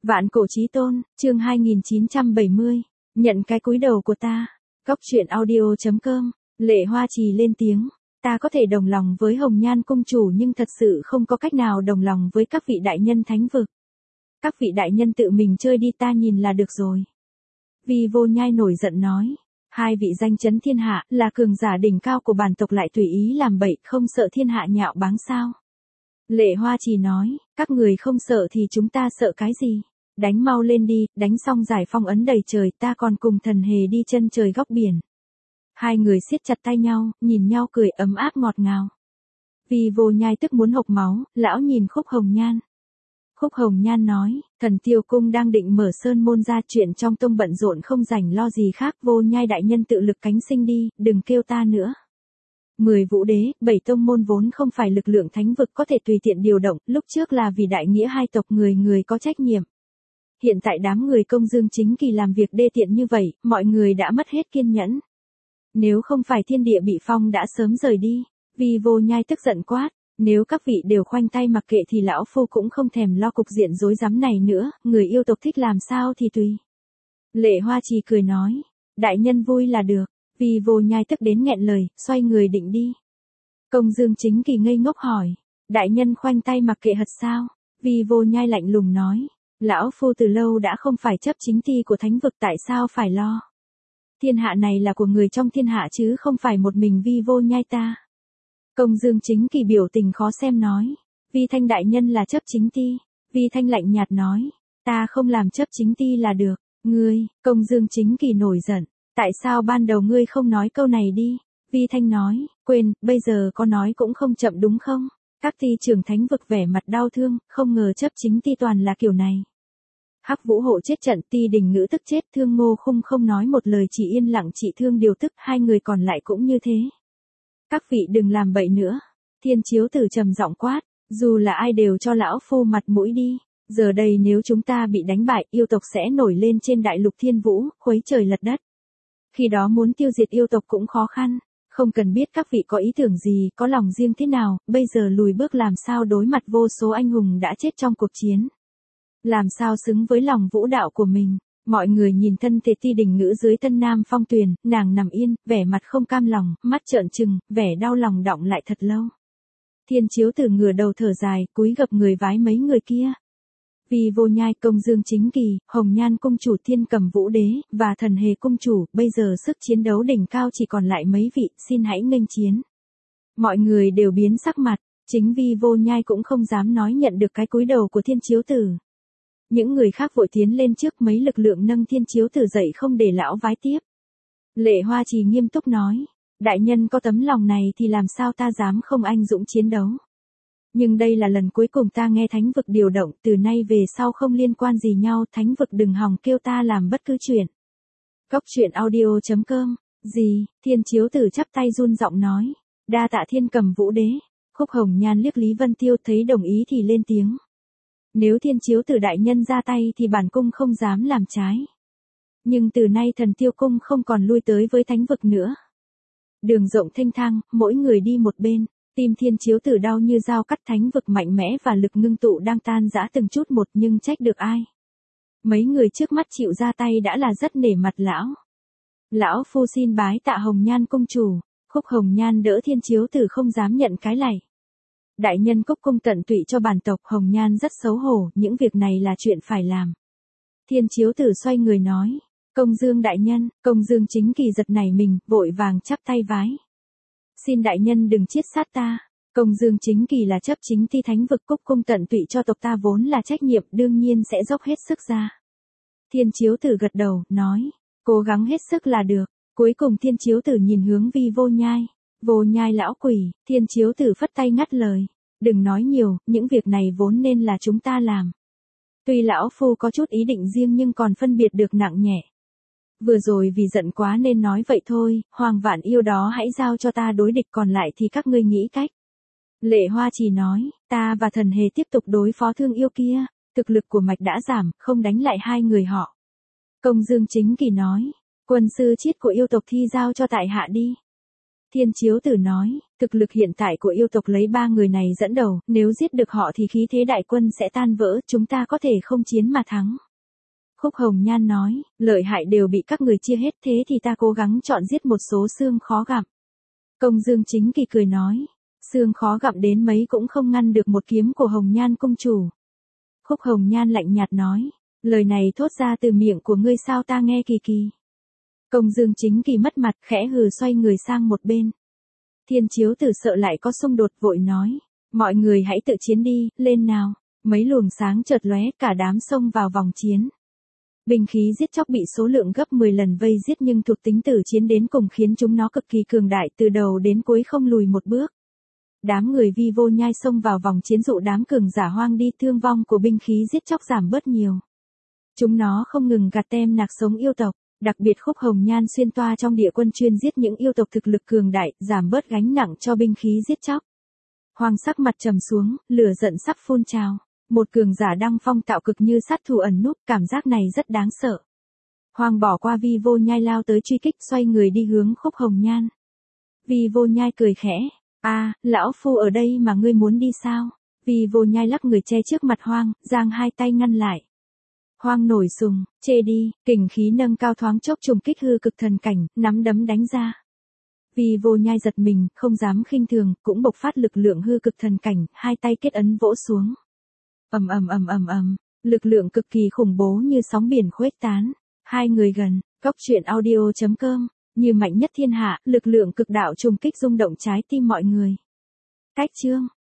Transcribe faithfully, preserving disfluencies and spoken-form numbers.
Vạn cổ chí tôn, chương hai nghìn chín trăm bảy mươi, nhận cái cúi đầu của ta. Góc truyện audio chấm com, Lệ Hoa Trì lên tiếng, ta có thể đồng lòng với Hồng Nhan cung chủ nhưng thật sự không có cách nào đồng lòng với các vị đại nhân thánh vực. Các vị đại nhân tự mình chơi đi, ta nhìn là được rồi. Vi Vô Nhai nổi giận nói, hai vị danh chấn thiên hạ, là cường giả đỉnh cao của bản tộc lại tùy ý làm bậy, không sợ thiên hạ nhạo báng sao? Lệ Hoa Trì nói, các người không sợ thì chúng ta sợ cái gì? Đánh mau lên đi, đánh xong giải phong ấn đầy trời, ta còn cùng thần hề đi chân trời góc biển. Hai người siết chặt tay nhau, nhìn nhau cười ấm áp ngọt ngào. Vi Vô Nhai tức muốn hộc máu, lão nhìn Khúc Hồng Nhan. Khúc Hồng Nhan nói, thần Tiêu Cung đang định mở sơn môn ra, chuyện trong tông bận rộn không rảnh lo gì khác, Vô Nhai đại nhân tự lực cánh sinh đi, đừng kêu ta nữa. Mười vũ đế, bảy tông môn vốn không phải lực lượng thánh vực có thể tùy tiện điều động, lúc trước là vì đại nghĩa hai tộc người người có trách nhiệm. Hiện tại đám người Công Dương Chính Kỳ làm việc đê tiện như vậy, mọi người đã mất hết kiên nhẫn. Nếu không phải thiên địa bị phong đã sớm rời đi. Vi Vô Nhai tức giận quát, nếu các vị đều khoanh tay mặc kệ thì lão phu cũng không thèm lo cục diện rối rắm này nữa, người yêu tộc thích làm sao thì tùy. Lệ Hoa Trì cười nói, đại nhân vui là được. Vi Vô Nhai tức đến nghẹn lời, xoay người định đi. Công Dương Chính Kỳ ngây ngốc hỏi, đại nhân khoanh tay mặc kệ hật sao? Vi Vô Nhai lạnh lùng nói, lão phu từ lâu đã không phải chấp chính ti của thánh vực, tại sao phải lo? Thiên hạ này là của người trong thiên hạ chứ không phải một mình Vi Vô Nhai ta. Công Dương Chính Kỳ biểu tình khó xem nói, Vi Thanh đại nhân là chấp chính ti. Vi Thanh lạnh nhạt nói, ta không làm chấp chính ti là được. Ngươi, Công Dương Chính Kỳ nổi giận, tại sao ban đầu ngươi không nói câu này đi? Vi Thanh nói, quên, bây giờ có nói cũng không chậm đúng không? Các ti trưởng thánh vực vẻ mặt đau thương, không ngờ chấp chính ti toàn là kiểu này. Hắc Vũ Hộ chết trận, Ti Đình Ngữ tức chết, Thương Ngô Khung không nói một lời, chỉ yên lặng trị thương điều tức, hai người còn lại cũng như thế. Các vị đừng làm bậy nữa. Thiên Chiếu Tử trầm giọng quát, dù là ai đều cho lão phu mặt mũi đi. Giờ đây nếu chúng ta bị đánh bại, yêu tộc sẽ nổi lên trên đại lục thiên vũ, khuấy trời lật đất. Khi đó muốn tiêu diệt yêu tộc cũng khó khăn. Không cần biết các vị có ý tưởng gì, có lòng riêng thế nào, bây giờ lùi bước làm sao đối mặt vô số anh hùng đã chết trong cuộc chiến. Làm sao xứng với lòng vũ đạo của mình. Mọi người nhìn thân thể Ti Đình Ngữ dưới Tân Nam Phong Tuyền, nàng nằm yên, vẻ mặt không cam lòng, mắt trợn trừng, vẻ đau lòng đọng lại thật lâu. Thiên Chiếu Tử ngửa đầu thở dài, cúi gập người vái mấy người kia. Vi Vô Nhai, Công Dương Chính Kỳ, Hồng Nhan cung chủ, Thiên Cầm Vũ Đế, và Thần Hề cung chủ, bây giờ sức chiến đấu đỉnh cao chỉ còn lại mấy vị, xin hãy nghênh chiến. Mọi người đều biến sắc mặt, chính Vi Vô Nhai cũng không dám nói nhận được cái cúi đầu của Thiên Chiếu Tử. Những người khác vội tiến lên trước, mấy lực lượng nâng Thiên Chiếu Tử dậy không để lão vái tiếp. Lệ Hoa Trì nghiêm túc nói, đại nhân có tấm lòng này thì làm sao ta dám không anh dũng chiến đấu. Nhưng đây là lần cuối cùng ta nghe thánh vực điều động, từ nay về sau không liên quan gì nhau, thánh vực đừng hòng kêu ta làm bất cứ chuyện. Góc truyện audio chấm com, gì, Thiên Chiếu Tử chắp tay run giọng nói, đa tạ Thiên Cầm Vũ Đế. Khúc Hồng Nhan liếc Lý Vân Tiêu thấy đồng ý thì lên tiếng. Nếu Thiên Chiếu Tử đại nhân ra tay thì bản cung không dám làm trái. Nhưng từ nay Thần Tiêu Cung không còn lui tới với thánh vực nữa. Đường rộng thênh thang, mỗi người đi một bên, tim Thiên Chiếu Tử đau như dao cắt, thánh vực mạnh mẽ và lực ngưng tụ đang tan rã từng chút một, nhưng trách được ai. Mấy người trước mắt chịu ra tay đã là rất nể mặt lão. Lão phu xin bái tạ Hồng Nhan cung chủ. Khúc Hồng Nhan đỡ Thiên Chiếu Tử không dám nhận cái lạy. Đại nhân cúc cung tận tụy cho bản tộc. Hồng Nhan rất xấu hổ, những việc này là chuyện phải làm. Thiên Chiếu Tử xoay người nói, Công Dương đại nhân. Công Dương Chính Kỳ giật nảy mình, vội vàng chắp tay vái. Xin đại nhân đừng chiết sát ta. Công Dương Chính Kỳ là chấp chính ti thánh vực, cúc cung tận tụy cho tộc ta vốn là trách nhiệm, đương nhiên sẽ dốc hết sức ra. Thiên Chiếu Tử gật đầu, nói, cố gắng hết sức là được. Cuối cùng Thiên Chiếu Tử nhìn hướng Vi Vô Nhai. Vô Nhai lão quỷ, Thiên Chiếu Tử phất tay ngắt lời. Đừng nói nhiều, những việc này vốn nên là chúng ta làm. Tuy lão phu có chút ý định riêng nhưng còn phân biệt được nặng nhẹ. Vừa rồi vì giận quá nên nói vậy thôi, Hoàng Vạn Yêu đó hãy giao cho ta đối địch, còn lại thì các ngươi nghĩ cách. Lệ Hoa Trì nói, ta và Thần Hề tiếp tục đối phó Thương Yêu kia, thực lực của mạch đã giảm, không đánh lại hai người họ. Công Dương Chính Kỳ nói, quân sư chiết của yêu tộc thi giao cho tại hạ đi. Thiên Chiếu Tử nói, thực lực hiện tại của yêu tộc lấy ba người này dẫn đầu, nếu giết được họ thì khí thế đại quân sẽ tan vỡ, chúng ta có thể không chiến mà thắng. Khúc Hồng Nhan nói, lợi hại đều bị các người chia hết, thế thì ta cố gắng chọn giết một số xương khó gặm. Công Dương Chính Kỳ cười nói, xương khó gặm đến mấy cũng không ngăn được một kiếm của Hồng Nhan cung chủ. Khúc Hồng Nhan lạnh nhạt nói, lời này thốt ra từ miệng của ngươi sao ta nghe kỳ kỳ. Công Dương Chính Kỳ mất mặt, khẽ hừ xoay người sang một bên. Thiên Chiếu Tử sợ lại có xung đột vội nói, mọi người hãy tự chiến đi, lên nào. Mấy luồng sáng chợt lóe, cả đám xông vào vòng chiến. Binh khí giết chóc bị số lượng gấp mười lần vây giết nhưng thuộc tính tử chiến đến cùng khiến chúng nó cực kỳ cường đại, từ đầu đến cuối không lùi một bước. Đám người Vi Vô Nhai xông vào vòng chiến dụ đám cường giả hoang đi, thương vong của binh khí giết chóc giảm bớt nhiều. Chúng nó không ngừng gạt tem nạc sống yêu tộc, đặc biệt Khúc Hồng Nhan xuyên toa trong địa quân chuyên giết những yêu tộc thực lực cường đại, giảm bớt gánh nặng cho binh khí giết chóc. Hoang sắc mặt trầm xuống, lửa giận sắp phun trào. Một cường giả đăng phong tạo cực như sát thủ ẩn núp, cảm giác này rất đáng sợ. Hoang bỏ qua Vi Vô Nhai lao tới truy kích, xoay người đi hướng Khúc Hồng Nhan. Vi Vô Nhai cười khẽ, a, à, lão phu ở đây mà ngươi muốn đi sao? Vi Vô Nhai lắc người che trước mặt Hoang, giang hai tay ngăn lại. Hoang nổi sùng, chê đi, kình khí nâng cao thoáng chốc trùng kích hư cực thần cảnh, nắm đấm đánh ra. Vi Vô Nhai giật mình, không dám khinh thường, cũng bộc phát lực lượng hư cực thần cảnh, hai tay kết ấn vỗ xuống. Ầm ầm ầm ầm ầm, lực lượng cực kỳ khủng bố như sóng biển khuếch tán. Hai người gần, Cốc Truyện Audio chấm com, như mạnh nhất thiên hạ, lực lượng cực đạo trùng kích rung động trái tim mọi người. Cách chương